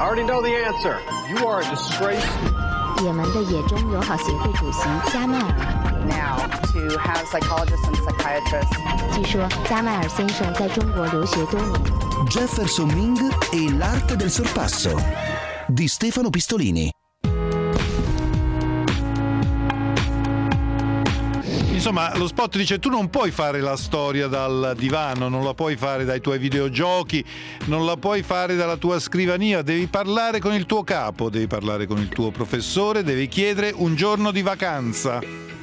already know the answer. You are a disgrace. 也门的野中友好协会主席加迈尔。 Now to have psychologists and psychiatrists. 据说加迈尔先生在中国留学多年。 Jefferson Ming e l'arte del sorpasso di Stefano Pistolini. Insomma, lo spot dice: tu non puoi fare la storia dal divano, non la puoi fare dai tuoi videogiochi, non la puoi fare dalla tua scrivania, devi parlare con il tuo capo, devi parlare con il tuo professore, devi chiedere un giorno di vacanza.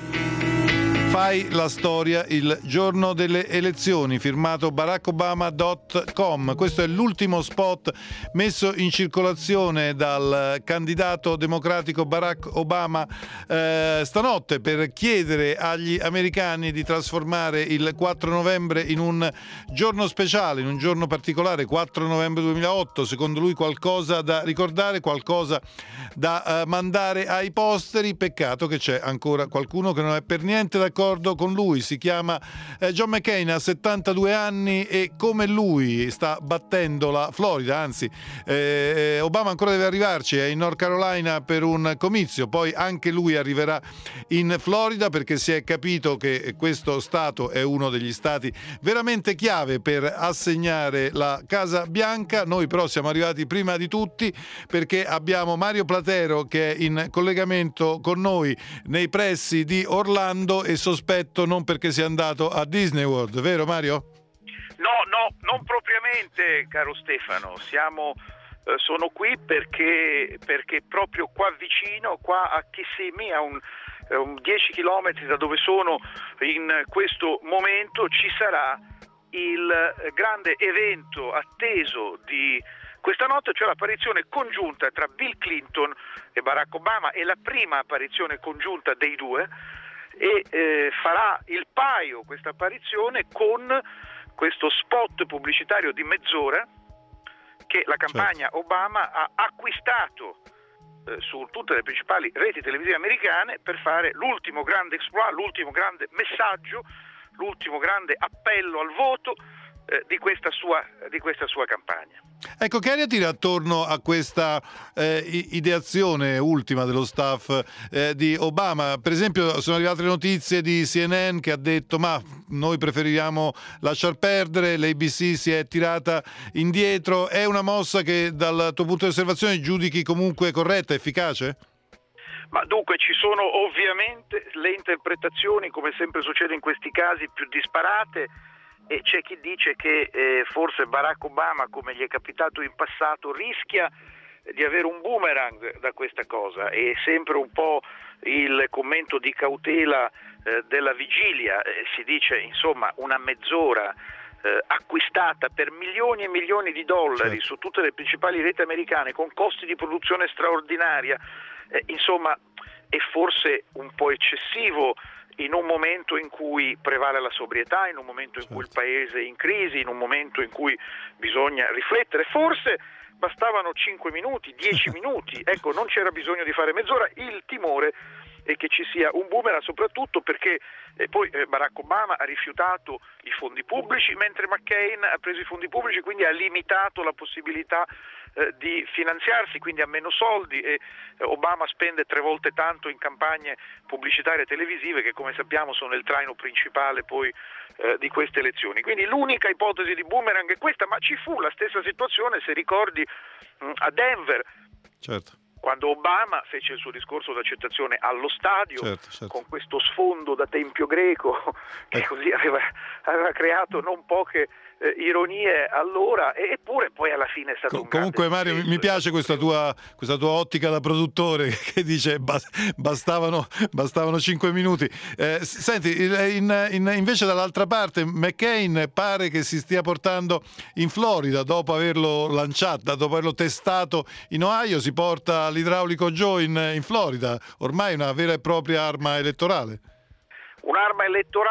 Fai la storia il giorno delle elezioni, firmato barackobama.com. Questo è l'ultimo spot messo in circolazione dal candidato democratico Barack Obama stanotte per chiedere agli americani di trasformare il 4 novembre in un giorno speciale, in un giorno particolare, 4 novembre 2008, secondo lui qualcosa da ricordare, qualcosa da mandare ai posteri. Peccato che c'è ancora qualcuno che non è per niente d'accordo con lui. Si chiama John McCain, ha 72 anni e come lui sta battendo la Florida, anzi Obama ancora deve arrivarci, è in North Carolina per un comizio, poi anche lui arriverà in Florida perché si è capito che questo stato è uno degli stati veramente chiave per assegnare la Casa Bianca. Noi però siamo arrivati prima di tutti perché abbiamo Mario Platero che è in collegamento con noi nei pressi di Orlando e sospetto non perché sia andato a Disney World, vero Mario? No, non propriamente, caro Stefano. Sono qui perché proprio qua vicino, qua a Kissimmee, a un 10 chilometri da dove sono in questo momento, ci sarà il grande evento atteso di questa notte, cioè l'apparizione congiunta tra Bill Clinton e Barack Obama, è la prima apparizione congiunta dei due e farà il paio questa apparizione con questo spot pubblicitario di mezz'ora che la campagna Obama ha acquistato su tutte le principali reti televisive americane per fare l'ultimo grande exploit, l'ultimo grande messaggio, l'ultimo grande appello al voto di questa sua campagna. Ecco, che aria tira attorno a questa ideazione ultima dello staff di Obama? Per esempio sono arrivate le notizie di CNN che ha detto ma noi preferiamo lasciar perdere, l'ABC si è tirata indietro. È una mossa che dal tuo punto di osservazione giudichi comunque corretta, efficace? Ma dunque ci sono ovviamente le interpretazioni, come sempre succede in questi casi, più disparate. E c'è chi dice che forse Barack Obama, come gli è capitato in passato, rischia di avere un boomerang da questa cosa. È sempre un po' il commento di cautela della vigilia. Si dice insomma una mezz'ora acquistata per milioni e milioni di dollari su tutte le principali reti americane con costi di produzione straordinaria. Insomma è forse un po' eccessivo in un momento in cui prevale la sobrietà, in un momento in cui il paese è in crisi, in un momento in cui bisogna riflettere. Forse bastavano 5 minuti, 10 minuti, ecco, non c'era bisogno di fare mezz'ora. Il timore è che ci sia un boomerang, soprattutto perché poi Barack Obama ha rifiutato i fondi pubblici, mentre McCain ha preso i fondi pubblici, quindi ha limitato la possibilità di finanziarsi, quindi ha meno soldi, e Obama spende 3 volte tanto in campagne pubblicitarie televisive che, come sappiamo, sono il traino principale poi di queste elezioni. Quindi l'unica ipotesi di boomerang è questa, ma ci fu la stessa situazione, se ricordi, a Denver. Certo. Quando Obama fece il suo discorso d'accettazione allo stadio, con questo sfondo da tempio greco che così aveva creato non poche ironie allora, eppure poi alla fine è stato un comunque Mario, mi piace questa tua ottica da produttore che dice bastavano 5 minuti. Senti, invece dall'altra parte McCain pare che si stia portando in Florida dopo averlo lanciato, dopo averlo testato in Ohio, si porta l'idraulico Joe in Florida, ormai una vera e propria arma elettorale. Un'arma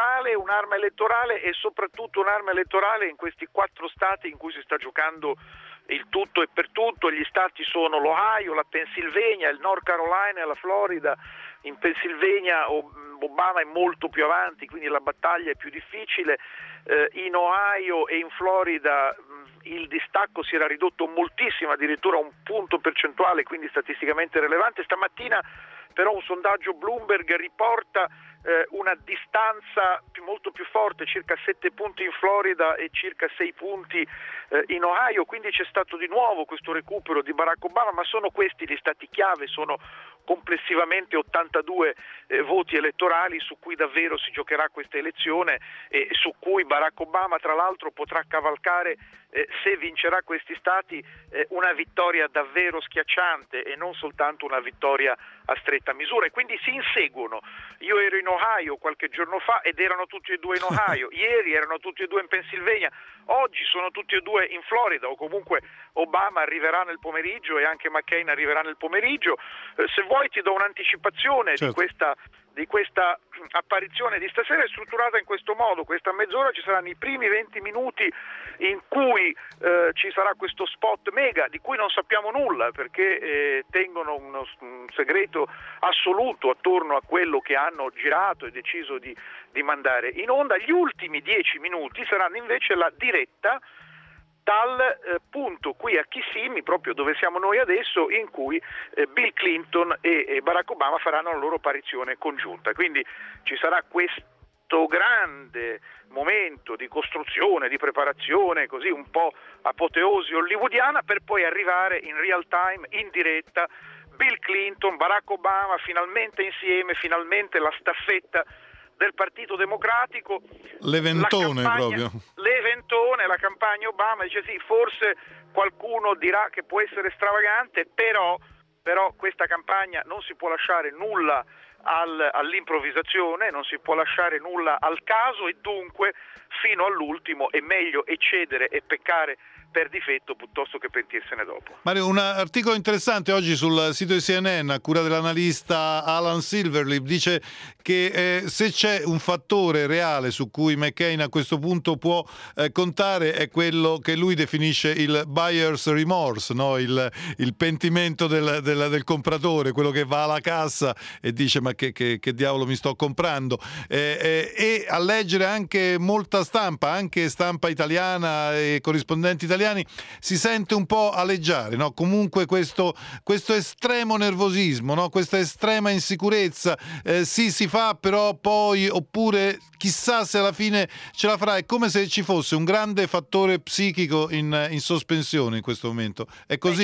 elettorale e soprattutto un'arma elettorale in questi 4 stati in cui si sta giocando il tutto e per tutto. Gli stati sono l'Ohio, la Pennsylvania, il North Carolina e la Florida. In Pennsylvania Obama è molto più avanti, quindi la battaglia è più difficile. in Ohio e in Florida il distacco si era ridotto moltissimo, addirittura un punto percentuale, quindi statisticamente rilevante. Stamattina però un sondaggio Bloomberg riporta una distanza molto più forte, circa 7 punti in Florida e circa 6 punti in Ohio, quindi c'è stato di nuovo questo recupero di Barack Obama, ma sono questi gli stati chiave, sono complessivamente 82 voti elettorali su cui davvero si giocherà questa elezione e su cui Barack Obama tra l'altro potrà cavalcare, se vincerà questi stati, una vittoria davvero schiacciante e non soltanto una vittoria a stretta misura, e quindi si inseguono. Io ero in Ohio qualche giorno fa ed erano tutti e due in Ohio, ieri erano tutti e due in Pennsylvania, oggi sono tutti e due in Florida, o comunque Obama arriverà nel pomeriggio e anche McCain arriverà nel pomeriggio. Se vuoi ti do un'anticipazione, certo, di questa apparizione di stasera. È strutturata in questo modo: questa mezz'ora ci saranno i primi 20 minuti in cui ci sarà questo spot mega di cui non sappiamo nulla, perché tengono un segreto assoluto attorno a quello che hanno girato e deciso di mandare in onda. Gli ultimi 10 minuti saranno invece la diretta dal punto qui a Kissimmee, proprio dove siamo noi adesso, in cui Bill Clinton e Barack Obama faranno la loro apparizione congiunta. Quindi ci sarà questo grande momento di costruzione, di preparazione, così un po' apoteosi hollywoodiana, per poi arrivare in real time, in diretta, Bill Clinton, Barack Obama, finalmente insieme, finalmente la staffetta del Partito Democratico. L'eventone proprio. L'eventone, la campagna Obama, dice sì, forse qualcuno dirà che può essere stravagante, però questa campagna non si può lasciare nulla all'improvvisazione, non si può lasciare nulla al caso, e dunque fino all'ultimo è meglio eccedere e peccare per difetto piuttosto che pentirsene dopo. Mario, un articolo interessante oggi sul sito di CNN a cura dell'analista Alan Silverlip dice che se c'è un fattore reale su cui McCain a questo punto può contare è quello che lui definisce il buyer's remorse, no? il pentimento del compratore, quello che va alla cassa e dice ma che diavolo mi sto comprando, e a leggere anche molta stampa, anche stampa italiana e corrispondenti italiani, si sente un po' aleggiare, no? Comunque questo estremo nervosismo, no? Questa estrema insicurezza, sì, si fa, però poi, oppure chissà se alla fine ce la farà. È come se ci fosse un grande fattore psichico in sospensione in questo momento. È così?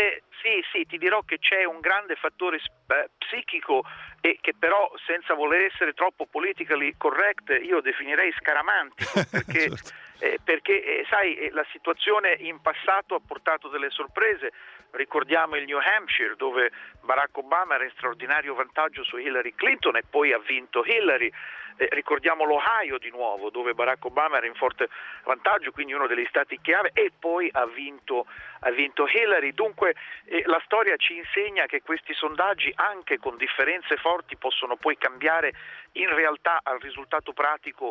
Sì, ti dirò che c'è un grande fattore psichico, e che però, senza voler essere troppo politically correct, io definirei scaramantico, perché certo. Perché sai, la situazione in passato ha portato delle sorprese. Ricordiamo il New Hampshire, dove Barack Obama era in straordinario vantaggio su Hillary Clinton e poi ha vinto Hillary. Ricordiamo l'Ohio di nuovo, dove Barack Obama era in forte vantaggio, quindi uno degli stati chiave, e poi ha vinto Hillary. Dunque la storia ci insegna che questi sondaggi, anche con differenze forti, possono poi cambiare in realtà al risultato pratico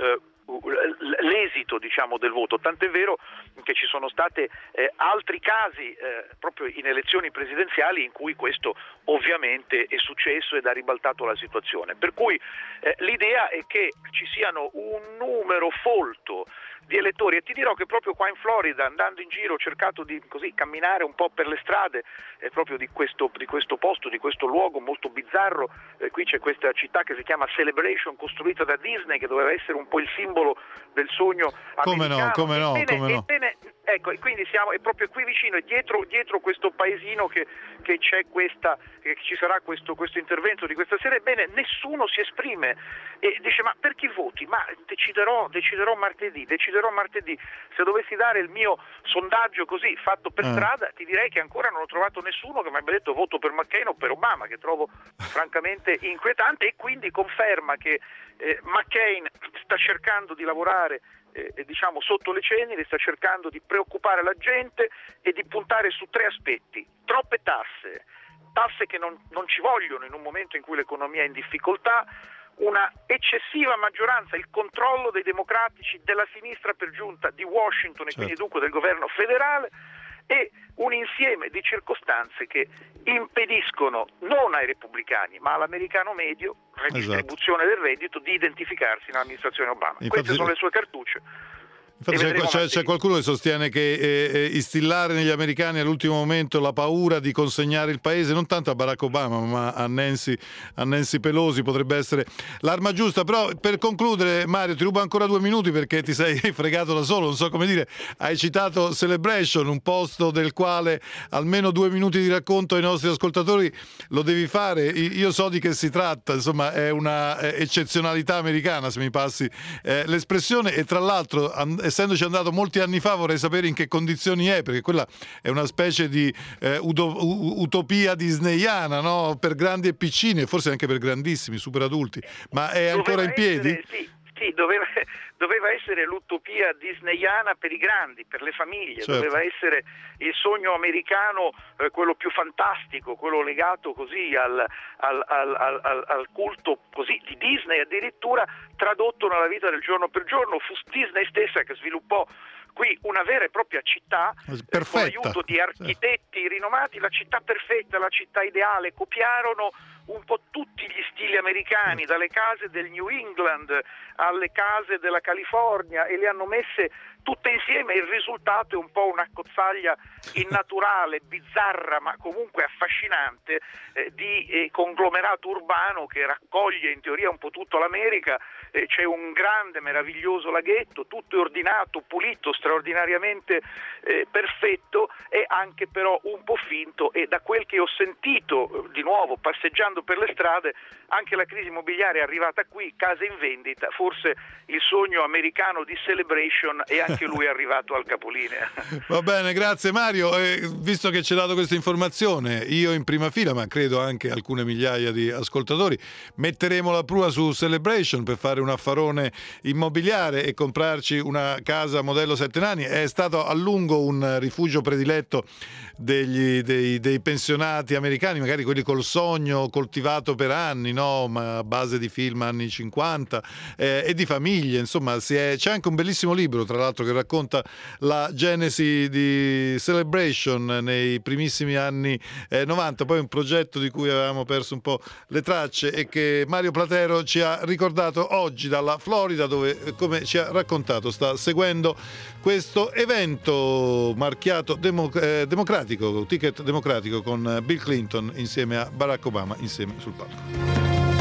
l'esito, diciamo, del voto. Tant'è vero che ci sono stati altri casi proprio in elezioni presidenziali in cui questo ovviamente è successo ed ha ribaltato la situazione, per cui l'idea è che ci siano un numero folto di elettori, e ti dirò che proprio qua in Florida, andando in giro, ho cercato di così camminare un po' per le strade proprio di questo posto, di questo luogo molto bizzarro. Qui c'è questa città che si chiama Celebration, costruita da Disney, che doveva essere un po' il simbolo del sogno americano. Come no. Ebbene, ecco, e quindi siamo proprio qui vicino, e dietro questo paesino che c'è che ci sarà questo intervento di questa sera. Ebbene, nessuno si esprime e dice ma per chi voti? Ma deciderò martedì. Se dovessi dare il mio sondaggio così fatto per strada, ti direi che ancora non ho trovato nessuno che mi abbia detto voto per McCain o per Obama, che trovo francamente inquietante, e quindi conferma che McCain sta cercando di lavorare diciamo sotto le ceneri, sta cercando di preoccupare la gente e di puntare su 3 aspetti: troppe tasse che non ci vogliono in un momento in cui l'economia è in difficoltà, una eccessiva maggioranza, il controllo dei democratici, della sinistra per giunta di Washington, e quindi dunque del governo federale, e un insieme di circostanze che impediscono non ai repubblicani ma all'americano medio, redistribuzione del reddito, di identificarsi nell'amministrazione Obama. Infatti, queste sono le sue cartucce. Infatti c'è qualcuno che sostiene che instillare negli americani all'ultimo momento la paura di consegnare il paese non tanto a Barack Obama ma a Nancy Pelosi potrebbe essere l'arma giusta. Però per concludere, Mario, ti rubo ancora 2 minuti perché ti sei fregato da solo, non so come dire. Hai citato Celebration, un posto del quale almeno 2 minuti di racconto ai nostri ascoltatori lo devi fare. Io so di che si tratta, insomma è una eccezionalità americana, se mi passi l'espressione, e tra l'altro essendoci andato molti anni fa vorrei sapere in che condizioni è, perché quella è una specie di utopia disneyana, no? Per grandi e piccini e forse anche per grandissimi, super adulti, ma è ancora in piedi? Sì, doveva essere l'utopia disneyana per i grandi, per le famiglie, certo. Doveva essere il sogno americano, quello più fantastico, quello legato così al culto così di Disney, addirittura tradotto nella vita del giorno per giorno. Fu Disney stessa che sviluppò qui una vera e propria città, con l'aiuto di architetti rinomati, la città perfetta, la città ideale. Copiarono un po' tutti gli stili americani, dalle case del New England alle case della California, e le hanno messe tutte insieme. Il risultato è un po' una cozzaglia innaturale, bizzarra ma comunque affascinante di conglomerato urbano che raccoglie in teoria un po' tutta l'America. C'è un grande, meraviglioso laghetto, tutto è ordinato, pulito, straordinariamente perfetto, e anche però un po' finto, e da quel che ho sentito di nuovo passeggiando per le strade, anche la crisi immobiliare è arrivata qui, case in vendita, forse il sogno americano di Celebration è anche lui arrivato al capolinea. Va bene, grazie Mario. Visto che ci hai dato questa informazione, io in prima fila, ma credo anche alcune migliaia di ascoltatori, metteremo la prua su Celebration per fare un affarone immobiliare e comprarci una casa modello 7 nani. È stato a lungo un rifugio prediletto dei pensionati americani, magari quelli col sogno coltivato per anni, no? Ma a base di film anni 50 e di famiglie, insomma c'è anche un bellissimo libro tra l'altro che racconta la genesi di Celebration nei primissimi anni 90, poi un progetto di cui avevamo perso un po' le tracce e che Mario Platero ci ha ricordato oggi dalla Florida, dove, come ci ha raccontato, sta seguendo questo evento marchiato democratico, ticket democratico, con Bill Clinton insieme a Barack Obama insieme sul palco.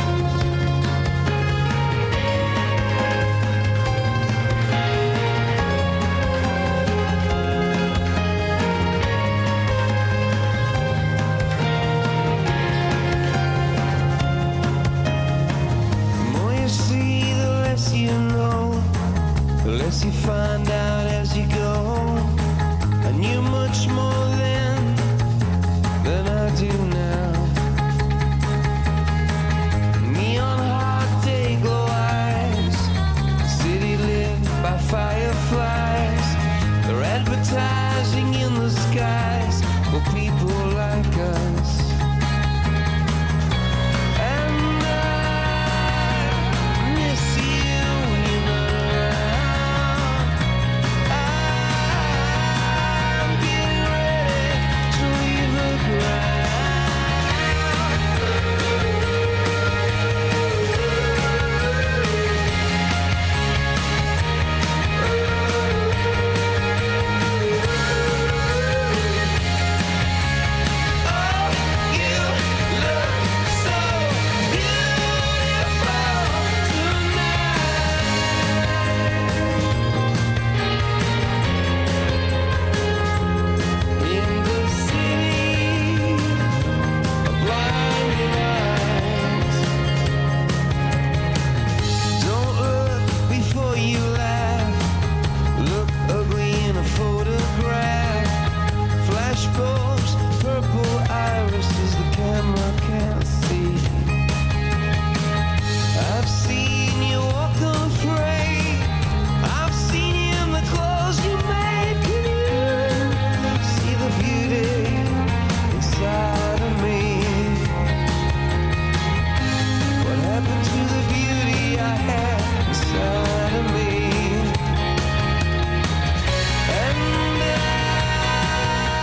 You find out as you go. I knew much more then than I do now. Neon hot day glow eyes, city lit by fireflies. They're advertising in the skies for people like us. And I miss you when you're not around.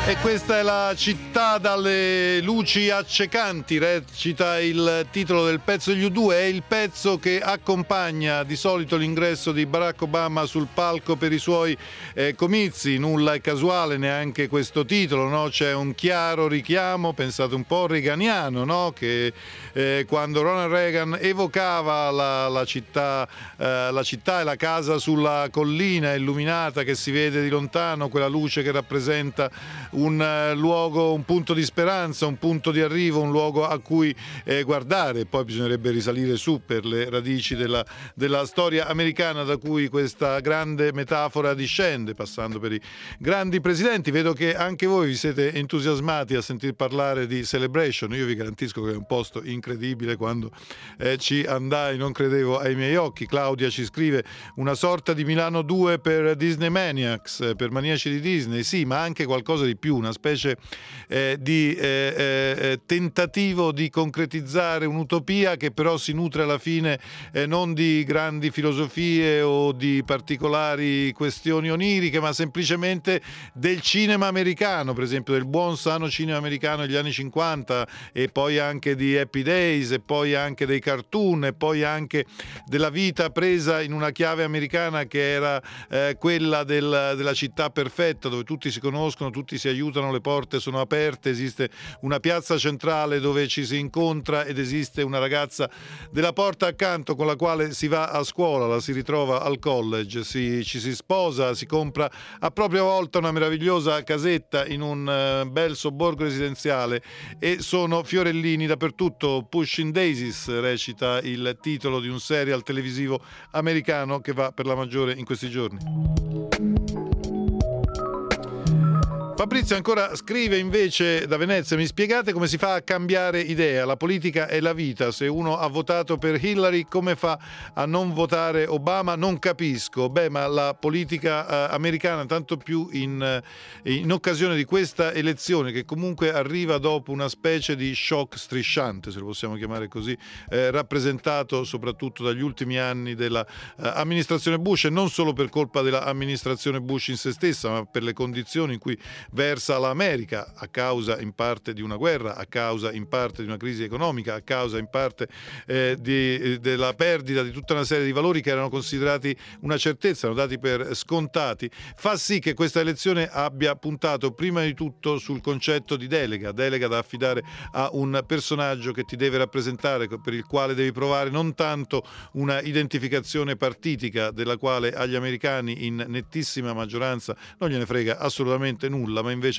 E questa è la città dalle luci accecanti, recita il titolo del pezzo degli U2, è il pezzo che accompagna di solito l'ingresso di Barack Obama sul palco per i suoi comizi. Nulla è casuale, neanche questo titolo, no? C'è un chiaro richiamo, pensate un po', reaganiano, no? Che quando Ronald Reagan evocava la città e la casa sulla collina illuminata che si vede di lontano, quella luce che rappresenta un luogo, un punto di speranza, un punto di arrivo, un luogo a cui guardare. Poi bisognerebbe risalire su per le radici della storia americana da cui questa grande metafora discende, passando per i grandi presidenti. Vedo che anche voi vi siete entusiasmati a sentir parlare di Celebration. Io vi garantisco che è un posto incredibile. Quando ci andai non credevo ai miei occhi. Claudia ci scrive: una sorta di Milano 2 per Disney Maniacs, per maniaci di Disney. Sì, ma anche qualcosa di più, una specie di tentativo di concretizzare un'utopia che però si nutre alla fine non di grandi filosofie o di particolari questioni oniriche, ma semplicemente del cinema americano, per esempio del buon sano cinema americano degli anni 50, e poi anche di Happy Days, e poi anche dei cartoon, e poi anche della vita presa in una chiave americana che era quella della città perfetta, dove tutti si conoscono, tutti si aiutano, le porte sono aperte, esiste una piazza centrale dove ci si incontra ed esiste una ragazza della porta accanto con la quale si va a scuola, la si ritrova al college, ci si sposa, si compra a propria volta una meravigliosa casetta in un bel sobborgo residenziale e sono fiorellini dappertutto. Pushing Daisies recita il titolo di un serial televisivo americano che va per la maggiore in questi giorni. Fabrizio ancora scrive invece da Venezia: mi spiegate come si fa a cambiare idea? La politica è la vita, se uno ha votato per Hillary come fa a non votare Obama? Non capisco. Beh, ma la politica americana, tanto più in occasione di questa elezione, che comunque arriva dopo una specie di shock strisciante, se lo possiamo chiamare così, rappresentato soprattutto dagli ultimi anni della amministrazione Bush, e non solo per colpa dell'amministrazione Bush in se stessa, ma per le condizioni in cui versa l'America, a causa in parte di una guerra, a causa in parte di una crisi economica, a causa in parte della perdita di tutta una serie di valori che erano considerati una certezza, erano dati per scontati, fa sì che questa elezione abbia puntato prima di tutto sul concetto di delega da affidare a un personaggio che ti deve rappresentare, per il quale devi provare non tanto una identificazione partitica, della quale agli americani in nettissima maggioranza non gliene frega assolutamente nulla, ma invece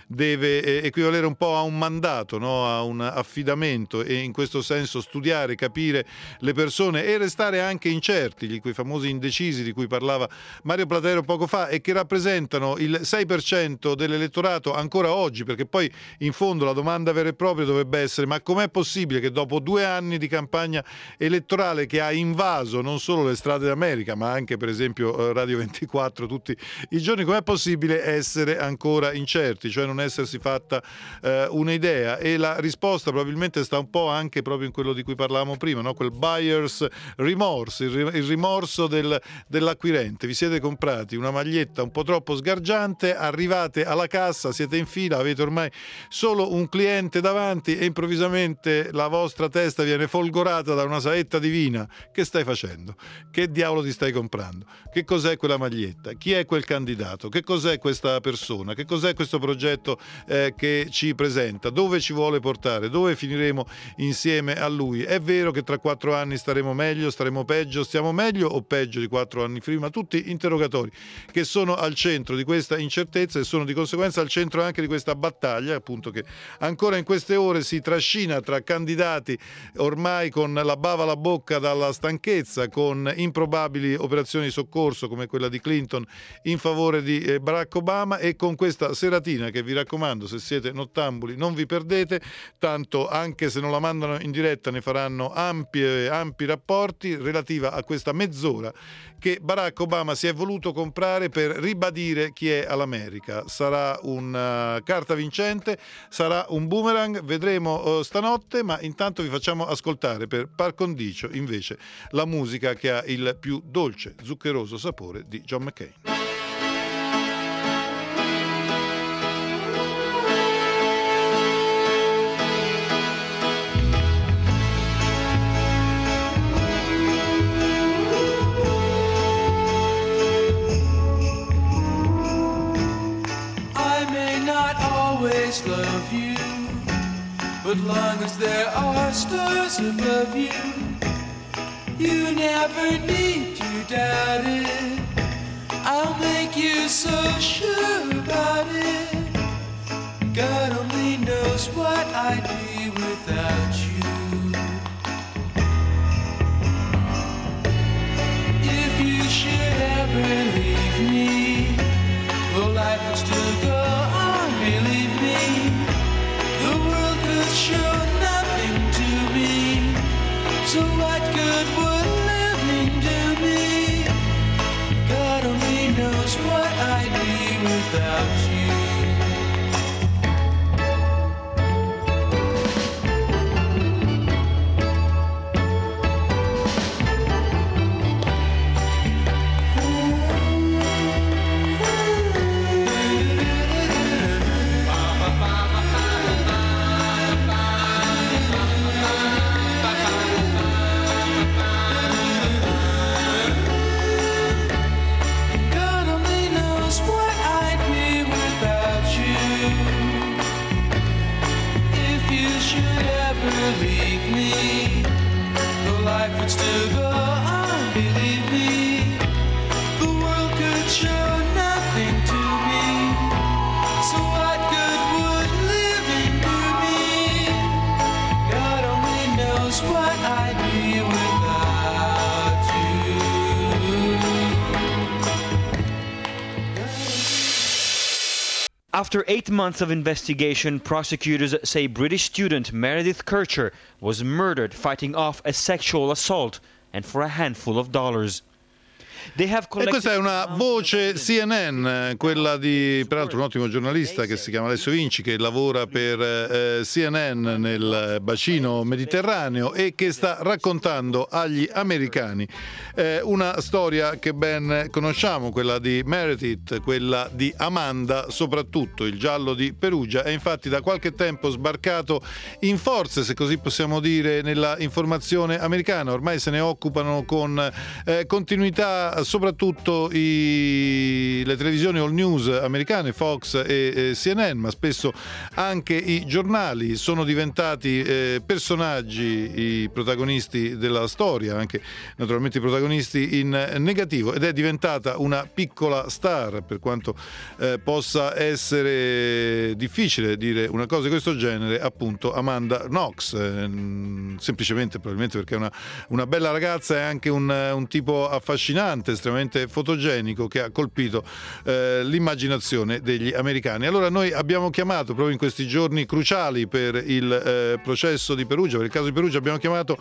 deve equivalere un po' a un mandato, no? A un affidamento, e in questo senso studiare, capire le persone e restare anche incerti, quei famosi indecisi di cui parlava Mario Platero poco fa e che rappresentano il 6% dell'elettorato ancora oggi, perché poi in fondo la domanda vera e propria dovrebbe essere: ma com'è possibile che dopo 2 anni di campagna elettorale che ha invaso non solo le strade d'America ma anche per esempio Radio 24 tutti i giorni, com'è possibile essere ancora incerti, cioè non essersi fatta un'idea? E la risposta probabilmente sta un po' anche proprio in quello di cui parlavamo prima, no? Quel buyer's remorse, il rimorso dell'acquirente. Vi siete comprati una maglietta un po' troppo sgargiante, arrivate alla cassa, siete in fila, avete ormai solo un cliente davanti e improvvisamente la vostra testa viene folgorata da una saetta divina. Che stai facendo? Che diavolo ti stai comprando? Che cos'è quella maglietta? Chi è quel candidato? Che cos'è questa persona? Che cos'è questo progetto che ci presenta? Dove ci vuole portare? Dove finiremo insieme a lui? È vero che tra 4 anni staremo meglio, staremo peggio, stiamo meglio o peggio di 4 anni prima? Tutti interrogatori che sono al centro di questa incertezza e sono di conseguenza al centro anche di questa battaglia, appunto, che ancora in queste ore si trascina tra candidati ormai con la bava alla bocca dalla stanchezza, con improbabili operazioni di soccorso come quella di Clinton in favore di Barack Obama, e con questa seratina che vi raccomando, se siete nottambuli non vi perdete, tanto anche se non la mandano in diretta ne faranno ampi rapporti, relativa a questa mezz'ora che Barack Obama si è voluto comprare per ribadire chi è all'America. Sarà una carta vincente, sarà un boomerang, vedremo stanotte, ma intanto vi facciamo ascoltare per par condicio invece la musica che ha il più dolce, zuccheroso sapore di John McCain. always love you, but long as there are stars above you, you never need to doubt it. I'll make you so sure about it. God only knows what I'd be without you. If you should ever leave me, well, life would still go on, believe me. The world could show nothing to me, so what good would living do me? God only knows what I'd be without you. Leave me, the life would still go on, believe me. The world could show nothing to me, so what good would living do me? God only knows what I'd be without you. After 8 months of investigation, prosecutors say British student Meredith Kercher was murdered fighting off a sexual assault and for a handful of dollars. E questa è una voce CNN, quella di peraltro un ottimo giornalista che si chiama Alessio Vinci, che lavora per CNN nel bacino mediterraneo e che sta raccontando agli americani una storia che ben conosciamo, quella di Meredith, quella di Amanda, soprattutto il giallo di Perugia. È infatti da qualche tempo sbarcato in forze, se così possiamo dire, nella informazione americana. Ormai se ne occupano con continuità soprattutto le televisioni all news americane, Fox e CNN, ma spesso anche i giornali. Sono diventati personaggi i protagonisti della storia, anche naturalmente i protagonisti in negativo, ed è diventata una piccola star, per quanto possa essere difficile dire una cosa di questo genere, appunto Amanda Knox, semplicemente probabilmente perché è una bella ragazza e anche un tipo affascinante, estremamente fotogenico, che ha colpito l'immaginazione degli americani. Allora noi abbiamo chiamato proprio in questi giorni cruciali per il processo di Perugia, per il caso di Perugia, abbiamo chiamato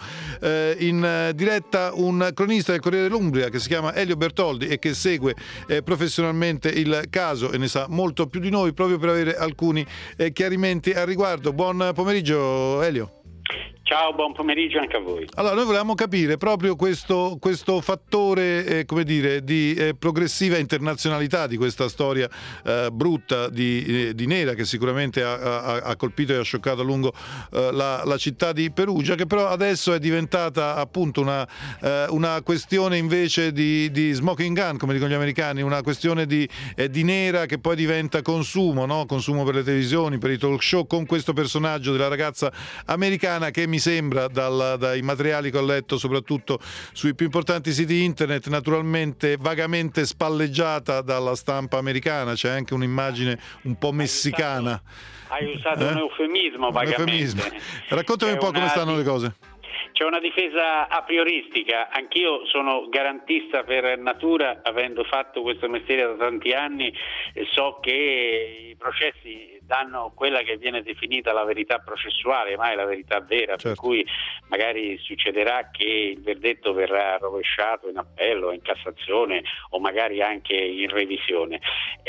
in diretta un cronista del Corriere dell'Umbria che si chiama Elio Bertoldi e che segue professionalmente il caso e ne sa molto più di noi, proprio per avere alcuni chiarimenti al riguardo. Buon pomeriggio Elio. Ciao, buon pomeriggio anche a voi. Allora, noi volevamo capire proprio questo fattore, come dire, di progressiva internazionalità di questa storia brutta di Nera, che sicuramente ha colpito e ha scioccato a lungo la città di Perugia, che però adesso è diventata appunto una questione invece di smoking gun, come dicono gli americani, una questione di Nera che poi diventa consumo, no? Consumo per le televisioni, per i talk show, con questo personaggio della ragazza americana che mi sembra dai materiali che ho letto, soprattutto sui più importanti siti internet, naturalmente vagamente spalleggiata dalla stampa americana. C'è anche un'immagine un po' messicana. Hai usato un eufemismo vagamente. Raccontami un po' come stanno le cose. C'è una difesa a prioristica. Anch'io sono garantista per natura, avendo fatto questo mestiere da tanti anni, so che i processi danno quella che viene definita la verità processuale, mai la verità vera, certo. Per cui magari succederà che il verdetto verrà rovesciato in appello, in Cassazione o magari anche in revisione.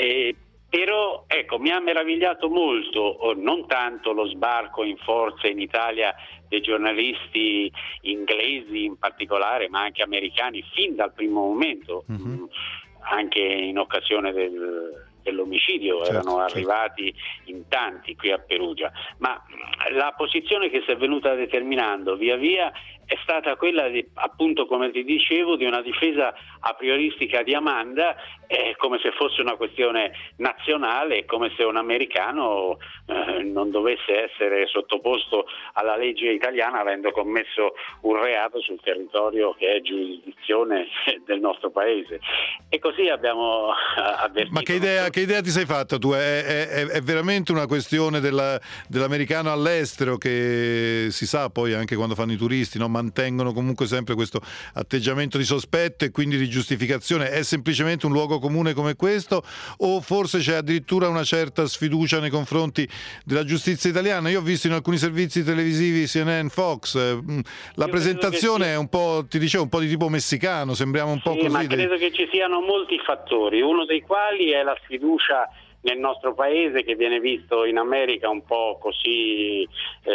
Però ecco, mi ha meravigliato molto, non tanto lo sbarco in forza in Italia dei giornalisti inglesi in particolare, ma anche americani fin dal primo momento, anche in occasione dell'omicidio, certo, erano arrivati in tanti qui a Perugia, ma la posizione che si è venuta determinando via via è stata quella di, appunto, come ti dicevo, di una difesa a prioristica di Amanda, come se fosse una questione nazionale, come se un americano non dovesse essere sottoposto alla legge italiana avendo commesso un reato sul territorio che è giurisdizione del nostro paese. E così abbiamo avvertito. Ma che idea ti sei fatta tu? È veramente una questione dell'americano all'estero, che si sa poi anche quando fanno i turisti, no? Mantengono comunque sempre questo atteggiamento di sospetto e quindi di giustificazione. È semplicemente un luogo comune come questo, o forse c'è addirittura una certa sfiducia nei confronti della giustizia italiana? Io ho visto in alcuni servizi televisivi, CNN, Fox, la presentazione è un po', ti dicevo, un po' di tipo messicano, sembriamo un po' così. Ma credo che ci siano molti fattori, uno dei quali è la sfiducia nel nostro paese, che viene visto in America un po' così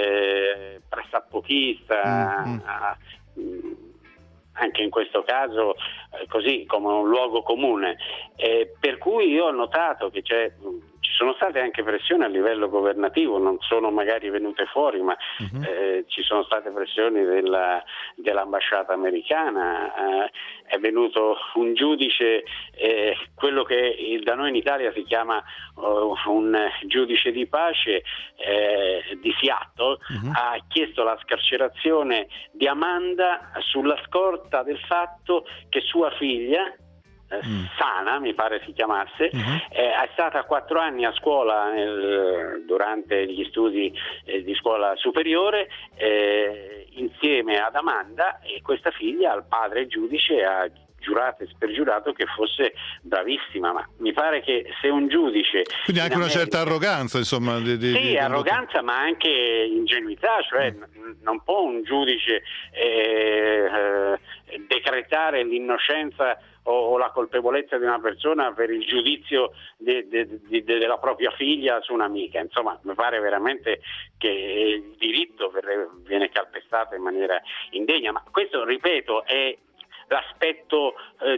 pressapochista, anche in questo caso così come un luogo comune, per cui io ho notato che ci sono state anche pressioni a livello governativo, non sono magari venute fuori, ma ci sono state pressioni dell'ambasciata americana, è venuto un giudice, quello che da noi in Italia si chiama un giudice di pace di Seattle, ha chiesto la scarcerazione di Amanda sulla scorta del fatto che sua figlia, Sana, mi pare si chiamasse, è stata 4 anni a scuola durante gli studi di scuola superiore insieme ad Amanda, e questa figlia al padre giudice ha giurato e spergiurato che fosse bravissima, ma mi pare che se un giudice... Quindi anche una certa arroganza, insomma. Sì, arroganza, ma anche ingenuità, cioè non può un giudice decretare l'innocenza o la colpevolezza di una persona per il giudizio della propria figlia su un'amica. Insomma, mi pare veramente che il diritto viene calpestato in maniera indegna, ma questo, ripeto, è l'aspetto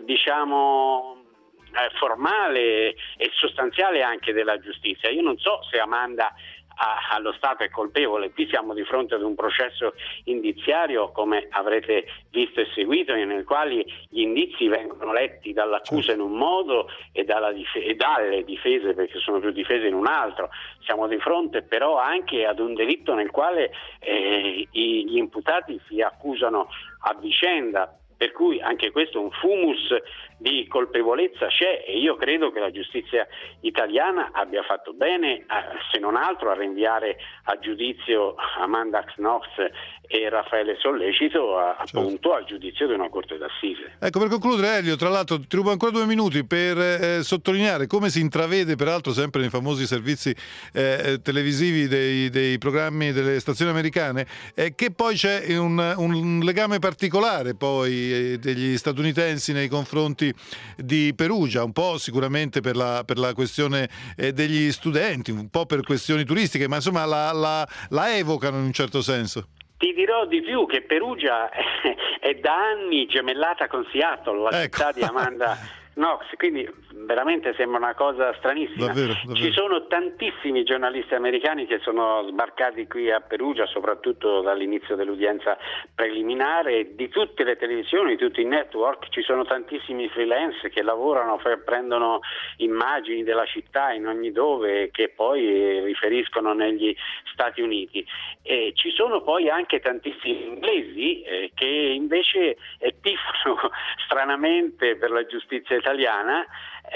formale e sostanziale anche della giustizia. Io non so se Amanda allo Stato è colpevole. Qui siamo di fronte ad un processo indiziario, come avrete visto e seguito, nel quale gli indizi vengono letti dall'accusa in un modo e dalle difese, perché sono più difese in un altro. Siamo di fronte però anche ad un delitto nel quale gli imputati si accusano a vicenda, per cui anche questo un fumus di colpevolezza c'è, e io credo che la giustizia italiana abbia fatto bene, se non altro, a rinviare a giudizio Amanda Knox e Raffaele Sollecito appunto al giudizio di una corte d'assise. Ecco, per concludere, Elio, tra l'altro ti rubo ancora 2 minuti per sottolineare come si intravede, peraltro sempre nei famosi servizi televisivi dei programmi delle stazioni americane, che poi c'è un legame particolare poi degli statunitensi nei confronti di Perugia, un po' sicuramente per la questione degli studenti, un po' per questioni turistiche, ma insomma la evocano in un certo senso. Ti dirò di più, che Perugia è da anni gemellata con Seattle, la città di Amanda Knox, quindi veramente sembra una cosa stranissima. Davvero. Ci sono tantissimi giornalisti americani che sono sbarcati qui a Perugia, soprattutto dall'inizio dell'udienza preliminare, di tutte le televisioni, di tutti i network. Ci sono tantissimi freelance che lavorano, prendono immagini della città in ogni dove, che poi riferiscono negli Stati Uniti. E ci sono poi anche tantissimi inglesi che invece tifano stranamente per la giustizia italiana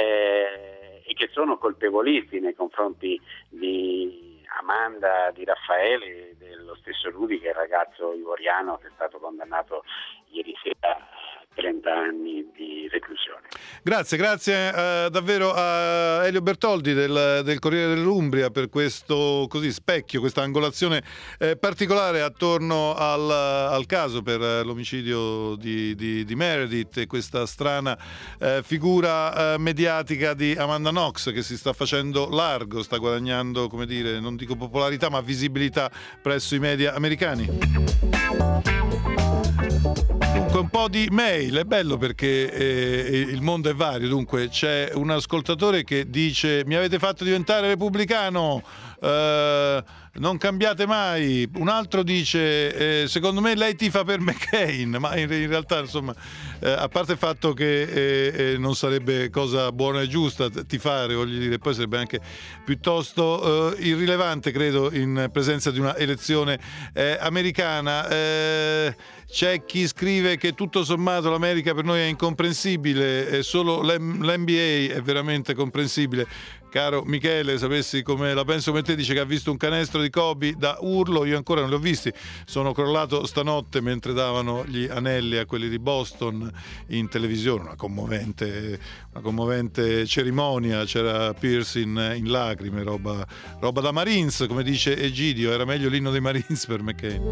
e che sono colpevolisti nei confronti di Amanda, di Raffaele, dello stesso Rudy, che è il ragazzo ivoriano che è stato condannato ieri sera a 30 anni di reclusione. Grazie davvero a Elio Bertoldi del Corriere dell'Umbria per questo specchio, questa angolazione particolare attorno al caso per l'omicidio di Meredith e questa strana figura mediatica di Amanda Knox, che si sta facendo largo, sta guadagnando, come dire, non dico popolarità, ma visibilità presso i media americani. Dunque un po' di mail, è bello perché il mondo è vario. Dunque c'è un ascoltatore che dice: mi avete fatto diventare repubblicano, non cambiate mai. Un altro dice: secondo me lei tifa per McCain, ma in realtà insomma a parte il fatto che non sarebbe cosa buona e giusta tifare, voglio dire, poi sarebbe anche piuttosto irrilevante, credo, in presenza di una elezione americana. C'è chi scrive che tutto sommato l'America per noi è incomprensibile, solo l'NBA è veramente comprensibile. Caro Michele, sapessi come la penso come te, dice che ha visto un canestro di Kobe da urlo, io ancora non li ho visti, sono crollato stanotte mentre davano gli anelli a quelli di Boston in televisione, una commovente cerimonia, c'era Pierce in lacrime, roba da Marines, come dice Egidio, era meglio l'inno dei Marines per McCain.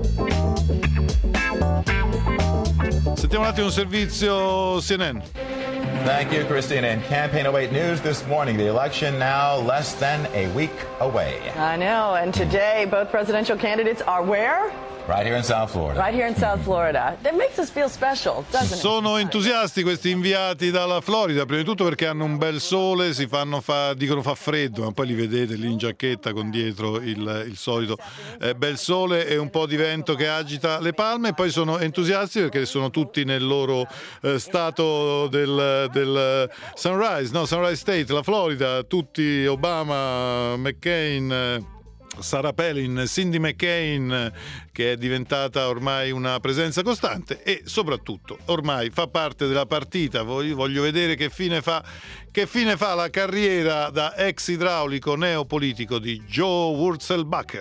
Sentiamo un attimo un servizio CNN. Thank you, Christina. In Campaign 08 news this morning, the election now less than a week away. I know, and today both presidential candidates are where? Right here in South Florida. Right here in South Florida. That makes us feel special, doesn't it? Sono entusiasti questi inviati dalla Florida, prima di tutto perché hanno un bel sole, dicono fa freddo, ma poi li vedete lì in giacchetta con dietro il solito bel sole e un po' di vento che agita le palme. E poi sono entusiasti perché sono tutti nel loro stato del Sunrise State, la Florida, tutti Obama, McCain, Sarah Palin, Cindy McCain, che è diventata ormai una presenza costante e soprattutto ormai fa parte della partita. Voglio vedere che fine fa la carriera da ex idraulico neopolitico di Joe Wurzelbacher.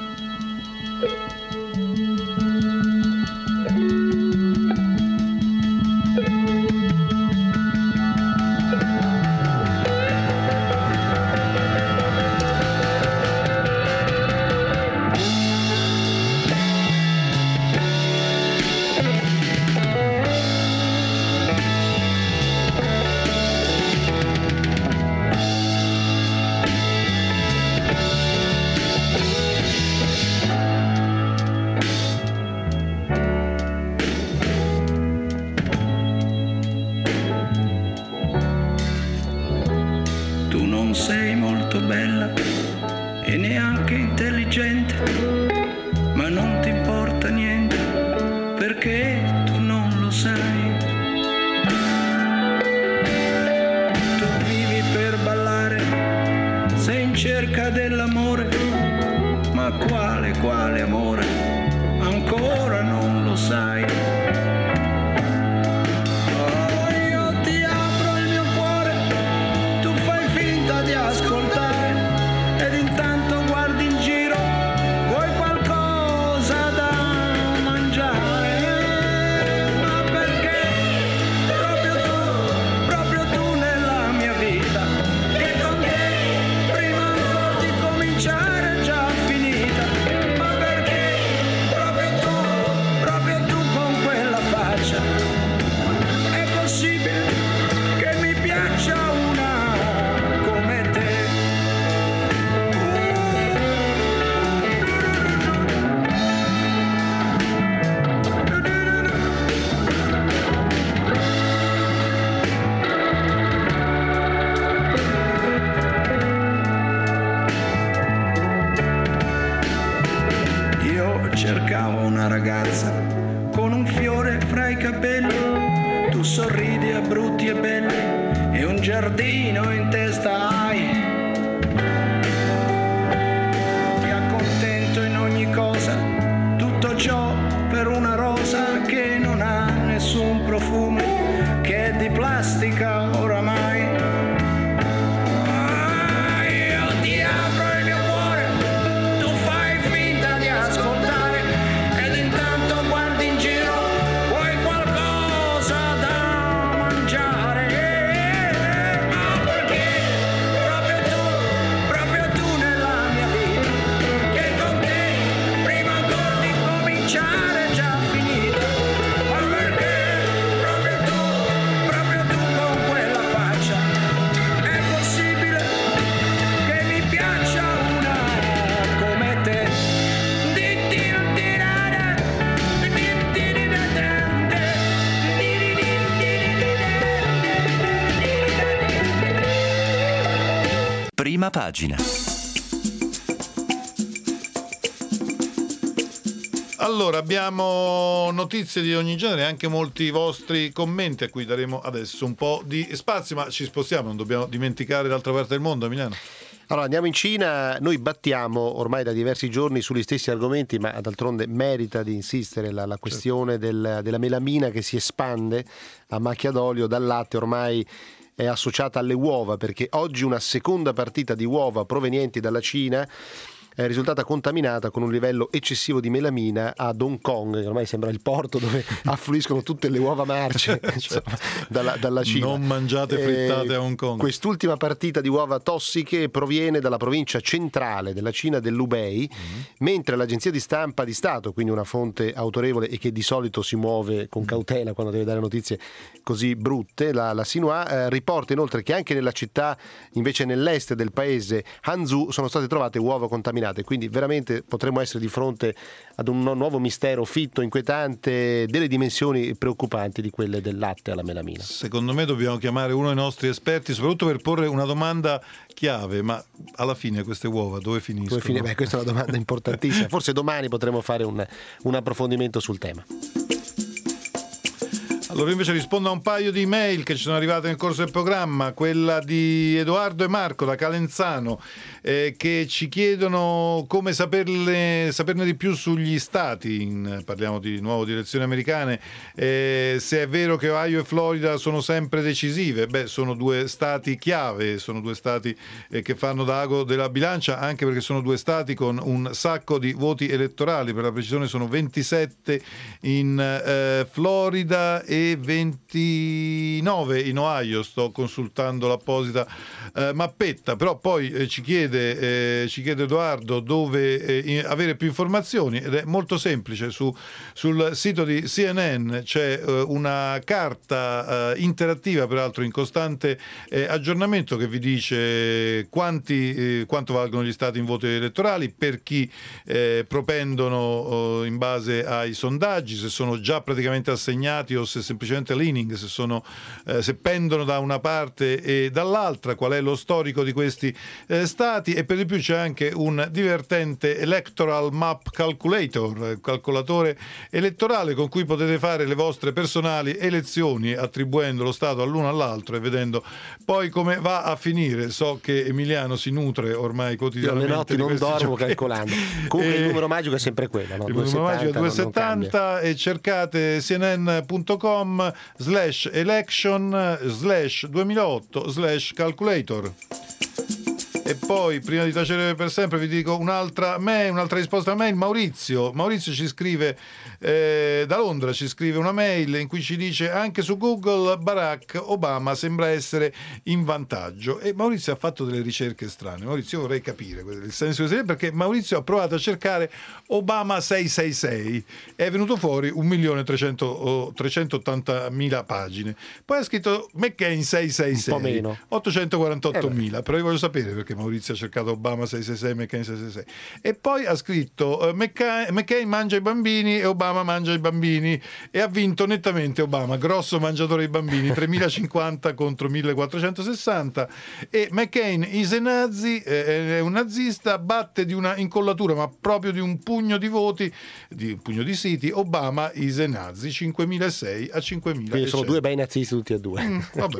Sei molto bella e neanche intelligente, ma non ti importa niente perché tu non lo sai. Tu vivi per ballare, sei in cerca dell'amore, ma quale amore? Ancora non lo sai. Cercavo una ragazza con un fiore fra i capelli, tu sorridi a brutti e belli e un giardino in testa hai. Ti accontento in ogni cosa, tutto ciò per una rosa che non ha nessun profumo, che è di plastica oramai. Mangiare, ma perché proprio Prima pagina. Allora, abbiamo notizie di ogni genere, anche molti vostri commenti a cui daremo adesso un po' di spazio, ma ci spostiamo, non dobbiamo dimenticare l'altra parte del mondo, Emiliano. Allora andiamo in Cina, noi battiamo ormai da diversi giorni sugli stessi argomenti, ma d'altronde merita di insistere la questione della melamina che si espande a macchia d'olio dal latte, ormai è associata alle uova, perché oggi una seconda partita di uova provenienti dalla Cina è risultata contaminata con un livello eccessivo di melamina ad Hong Kong, che ormai sembra il porto dove affluiscono tutte le uova marce insomma, dalla Cina. Non mangiate frittate a Hong Kong. Quest'ultima partita di uova tossiche proviene dalla provincia centrale della Cina dell'Hubei, mentre l'agenzia di stampa di Stato, quindi una fonte autorevole e che di solito si muove con cautela quando deve dare notizie così brutte, la Xinhua, riporta inoltre che anche nella città, invece nell'est del paese, Hangzhou, sono state trovate uova contaminate. Quindi veramente potremmo essere di fronte ad un nuovo mistero fitto, inquietante, delle dimensioni preoccupanti di quelle del latte alla melamina. Secondo me dobbiamo chiamare uno dei nostri esperti, soprattutto per porre una domanda chiave: ma alla fine queste uova dove finiscono? Beh, questa è una domanda importantissima. Forse domani potremo fare un approfondimento sul tema. Allora invece rispondo a un paio di email che ci sono arrivate nel corso del programma, quella di Edoardo e Marco da Calenzano, che ci chiedono come saperne di più sugli stati, parliamo di nuovo di elezioni americane, se è vero che Ohio e Florida sono sempre decisive. Beh, sono due stati chiave, sono due stati che fanno da ago della bilancia, anche perché sono due stati con un sacco di voti elettorali, per la precisione sono 27 in Florida e 29 in Ohio. Sto consultando l'apposita mappetta, però poi ci chiede Edoardo dove avere più informazioni, ed è molto semplice. Sul sito di CNN c'è una carta interattiva, peraltro in costante aggiornamento, che vi dice quanto valgono gli stati in voti elettorali, per chi propendono in base ai sondaggi, se sono già praticamente assegnati o se semplicemente leaning, se pendono da una parte e dall'altra, qual è lo storico di questi stati. E per di più c'è anche un divertente Electoral Map Calculator, calcolatore elettorale, con cui potete fare le vostre personali elezioni attribuendo lo stato all'uno all'altro e vedendo poi come va a finire. So che Emiliano si nutre ormai quotidianamente. Io le notti non dormo calcolando. Comunque il numero magico è sempre quello, no? Il numero magico è 270 e cercate cnn.com/election/2008/calculator. E poi, prima di tacere per sempre, vi dico un'altra risposta alla mail. Maurizio ci scrive da Londra, ci scrive una mail in cui ci dice: anche su Google Barack Obama sembra essere in vantaggio. E Maurizio ha fatto delle ricerche strane. Maurizio, io vorrei capire il senso di, perché Maurizio ha provato a cercare Obama 666 e è venuto fuori 1.380.000 pagine. Poi ha scritto McCain 666, un po' meno, 848.000. Però io voglio sapere perché Maurizio ha cercato Obama 666, McCain 666. E poi ha scritto McCain mangia i bambini e Obama mangia i bambini, e ha vinto nettamente Obama, grosso mangiatore di bambini, 3.050 contro 1.460. E McCain is a Nazi, è un nazista, batte di una incollatura, ma proprio di un pugno di voti, di un pugno di siti, Obama is a Nazi, 5.006 a 5.000. Quindi sono due bei nazisti tutti e due. Vabbè.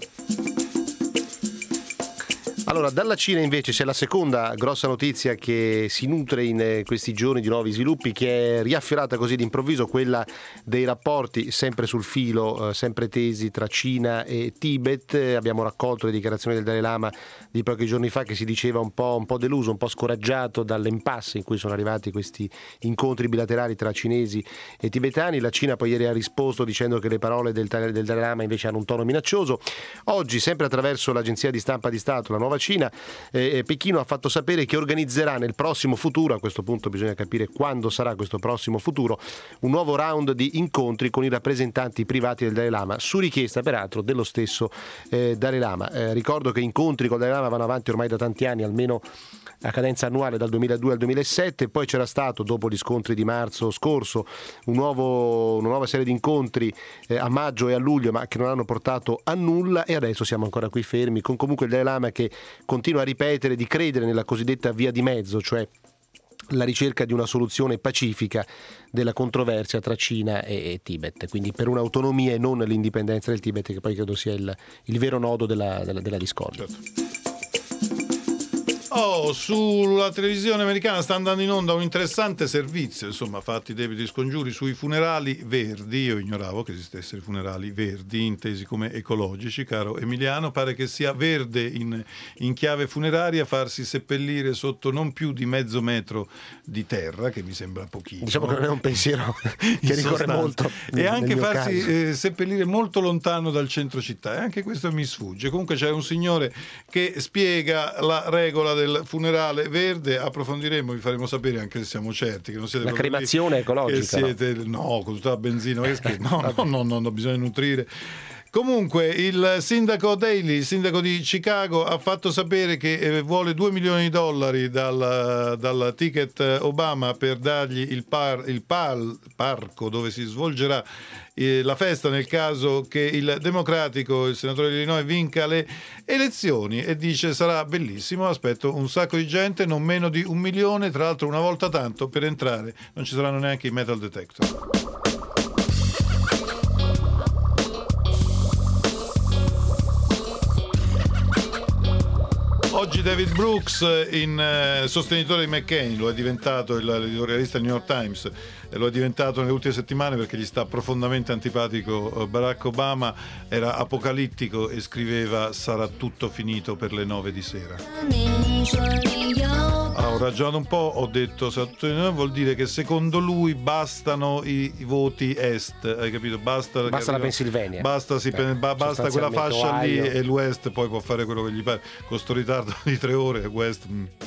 Allora, dalla Cina invece c'è la seconda grossa notizia che si nutre in questi giorni di nuovi sviluppi, che è riaffiorata così d'improvviso, quella dei rapporti sempre sul filo, sempre tesi tra Cina e Tibet. Abbiamo raccolto le dichiarazioni del Dalai Lama di pochi giorni fa, che si diceva un po' deluso, un po' scoraggiato dall'impasse in cui sono arrivati questi incontri bilaterali tra cinesi e tibetani. La Cina poi ieri ha risposto dicendo che le parole del Dalai Lama invece hanno un tono minaccioso. Oggi, sempre attraverso l'agenzia di stampa di Stato, la Nuova Cina, Pechino ha fatto sapere che organizzerà nel prossimo futuro, a questo punto bisogna capire quando sarà questo prossimo futuro, un nuovo round di incontri con i rappresentanti privati del Dalai Lama, su richiesta peraltro dello stesso Dalai Lama. Ricordo che incontri con il Dalai Lama vanno avanti ormai da tanti anni, almeno a cadenza annuale dal 2002 al 2007, poi c'era stato, dopo gli scontri di marzo scorso, una nuova serie di incontri a maggio e a luglio, ma che non hanno portato a nulla, e adesso siamo ancora qui fermi con comunque il Dalai Lama che continua a ripetere di credere nella cosiddetta via di mezzo, cioè la ricerca di una soluzione pacifica della controversia tra Cina e Tibet, quindi per un'autonomia e non l'indipendenza del Tibet, che poi credo sia il vero nodo della discordia. Sulla televisione americana sta andando in onda un interessante servizio, insomma, fatti debiti scongiuri, sui funerali verdi. Io ignoravo che esistessero i funerali verdi, intesi come ecologici, caro Emiliano. Pare che sia verde in chiave funeraria farsi seppellire sotto non più di mezzo metro di terra, che mi sembra pochino. Diciamo che non è un pensiero che ricorre molto. E anche farsi seppellire molto lontano dal centro città, e anche questo mi sfugge. Comunque c'è un signore che spiega la regola del funerale verde, approfondiremo, vi faremo sapere, anche se siamo certi che non siete la cremazione ecologica, che siete, no, con tutta la benzina, no, bisogna nutrire. Comunque il sindaco Daley, il sindaco di Chicago, ha fatto sapere che vuole $2 milioni dal ticket Obama per dargli il parco dove si svolgerà la festa nel caso che il democratico, il senatore dell'Illinois, vinca le elezioni, e dice sarà bellissimo, aspetto un sacco di gente, non meno di 1 milione, tra l'altro una volta tanto, per entrare non ci saranno neanche i metal detector. Oggi David Brooks, sostenitore di McCain, lo è diventato l'editorialista del New York Times, e lo è diventato nelle ultime settimane perché gli sta profondamente antipatico Barack Obama. Era apocalittico e scriveva sarà tutto finito per le 9 di sera. Ho ragionato un po', ho detto sarà tutto finito, vuol dire che secondo lui bastano i voti est, hai capito? Basta la Pennsylvania, basta quella fascia lì, e l'West poi può fare quello che gli pare, con sto ritardo di 3 ore. West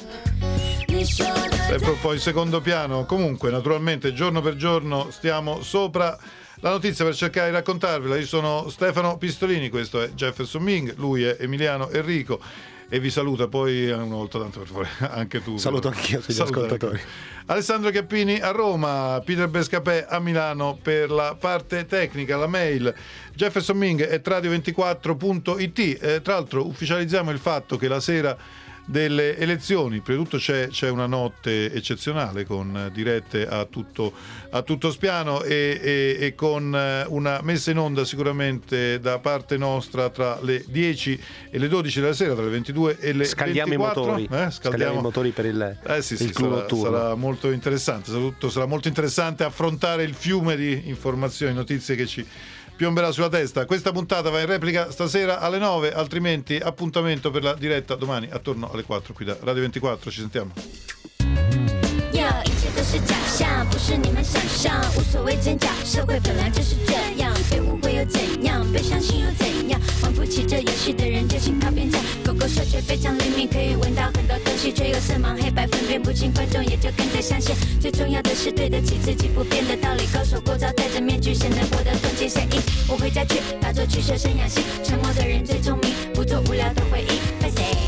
sempre un po' in secondo piano. Comunque, naturalmente, giorno per giorno stiamo sopra la notizia per cercare di raccontarvela. Io sono Stefano Pistolini, questo è Jefferson Ming, lui è Emiliano Enrico, e vi saluta poi una volta tanto, per favore, anche tu. Saluto anch'io gli ascoltatori. Alessandro Chiappini a Roma, Peter Bescapè a Milano per la parte tecnica. La mail Jefferson Ming è radio24.it. Tra l'altro ufficializziamo il fatto che la sera delle elezioni, prima di tutto c'è una notte eccezionale con dirette a tutto spiano e con una messa in onda sicuramente da parte nostra tra le 10 e le 12 della sera, tra le 22 e le scaldiamo 24. I motori. Scaldiamo i motori per il club notturno. Sarà molto interessante, soprattutto sarà molto interessante affrontare il fiume di informazioni, notizie che ci piomberà sulla testa. Questa puntata va in replica stasera alle 9, altrimenti appuntamento per la diretta domani attorno alle 4 qui da Radio 24. Ci sentiamo. 一切都是假象，不是你们想象，无所谓真假，社会本来就是这样，被误会又怎样，被相信又怎样，玩不起这游戏的人就请靠边站。狗狗嗅觉非常灵敏，可以闻到很多东西，却又色盲黑白分辨不清，观众也就跟着相信。最重要的是对得起自己不变的道理，高手过招戴着面具，显得活得动静神异。我回家去打坐去修身养性，沉默的人最聪明，不做无聊的回忆。拜拜。